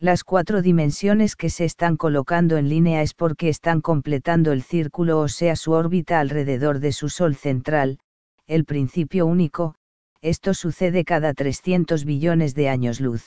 Las 4 dimensiones que se están colocando en línea es porque están completando el círculo, o sea, su órbita alrededor de su Sol central, el principio único. Esto sucede cada 300 billones de años luz.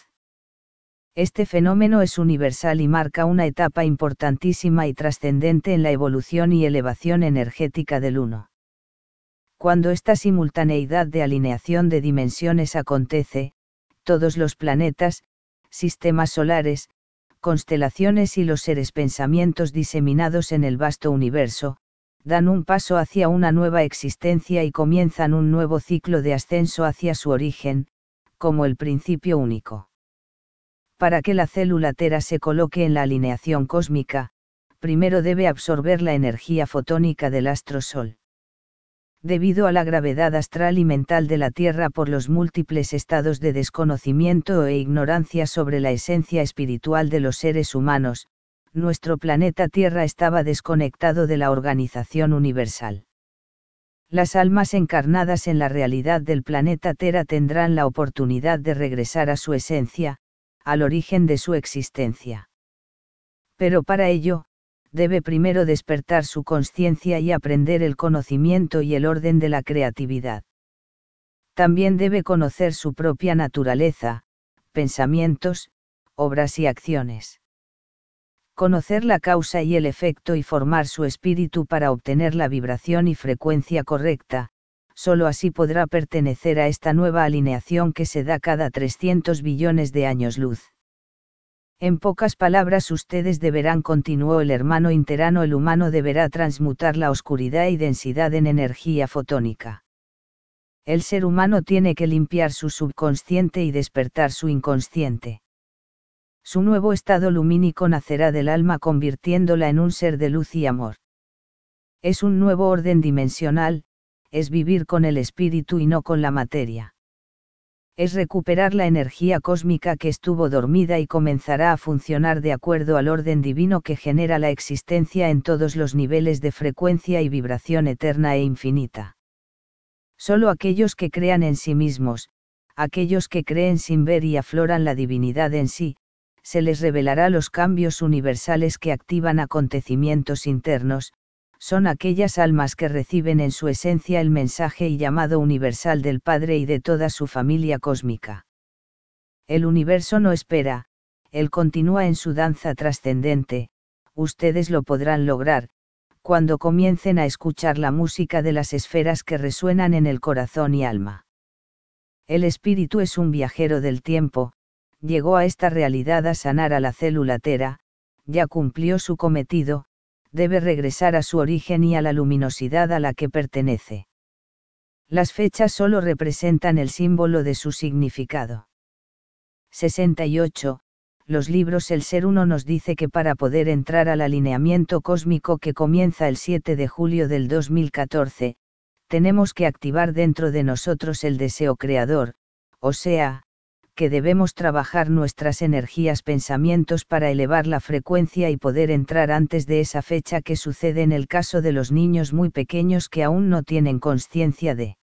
Este fenómeno es universal y marca una etapa importantísima y trascendente en la evolución y elevación energética del Uno. Cuando esta simultaneidad de alineación de dimensiones acontece, todos los planetas, sistemas solares, constelaciones y los seres pensamientos diseminados en el vasto universo, dan un paso hacia una nueva existencia y comienzan un nuevo ciclo de ascenso hacia su origen, como el principio único. Para que la célula Tera se coloque en la alineación cósmica, primero debe absorber la energía fotónica del astro Sol. Debido a la gravedad astral y mental de la Tierra por los múltiples estados de desconocimiento e ignorancia sobre la esencia espiritual de los seres humanos, nuestro planeta Tierra estaba desconectado de la organización universal. Las almas encarnadas en la realidad del planeta Tera tendrán la oportunidad de regresar a su esencia, al origen de su existencia. Pero para ello, debe primero despertar su conciencia y aprender el conocimiento y el orden de la creatividad. También debe conocer su propia naturaleza, pensamientos, obras y acciones. Conocer la causa y el efecto y formar su espíritu para obtener la vibración y frecuencia correcta, solo así podrá pertenecer a esta nueva alineación que se da cada 300 billones de años luz. En pocas palabras, ustedes deberán, continuó el hermano interano, el humano deberá transmutar la oscuridad y densidad en energía fotónica. El ser humano tiene que limpiar su subconsciente y despertar su inconsciente. Su nuevo estado lumínico nacerá del alma convirtiéndola en un ser de luz y amor. Es un nuevo orden dimensional, es vivir con el espíritu y no con la materia. Es recuperar la energía cósmica que estuvo dormida y comenzará a funcionar de acuerdo al orden divino que genera la existencia en todos los niveles de frecuencia y vibración eterna e infinita. Solo aquellos que crean en sí mismos, aquellos que creen sin ver y afloran la divinidad en sí, se les revelará los cambios universales que activan acontecimientos internos, son aquellas almas que reciben en su esencia el mensaje y llamado universal del Padre y de toda su familia cósmica. El universo no espera, él continúa en su danza trascendente, ustedes lo podrán lograr, cuando comiencen a escuchar la música de las esferas que resuenan en el corazón y alma. El espíritu es un viajero del tiempo, llegó a esta realidad a sanar a la célula Tera, ya cumplió su cometido, debe regresar a su origen y a la luminosidad a la que pertenece. Las fechas solo representan el símbolo de su significado. 68. Los libros. El Ser Uno nos dice que para poder entrar al alineamiento cósmico que comienza el 7 de julio del 2014, tenemos que activar dentro de nosotros el deseo creador, o sea, que debemos trabajar nuestras energías, pensamientos para elevar la frecuencia y poder entrar antes de esa fecha, que sucede en el caso de los niños muy pequeños que aún no tienen conciencia de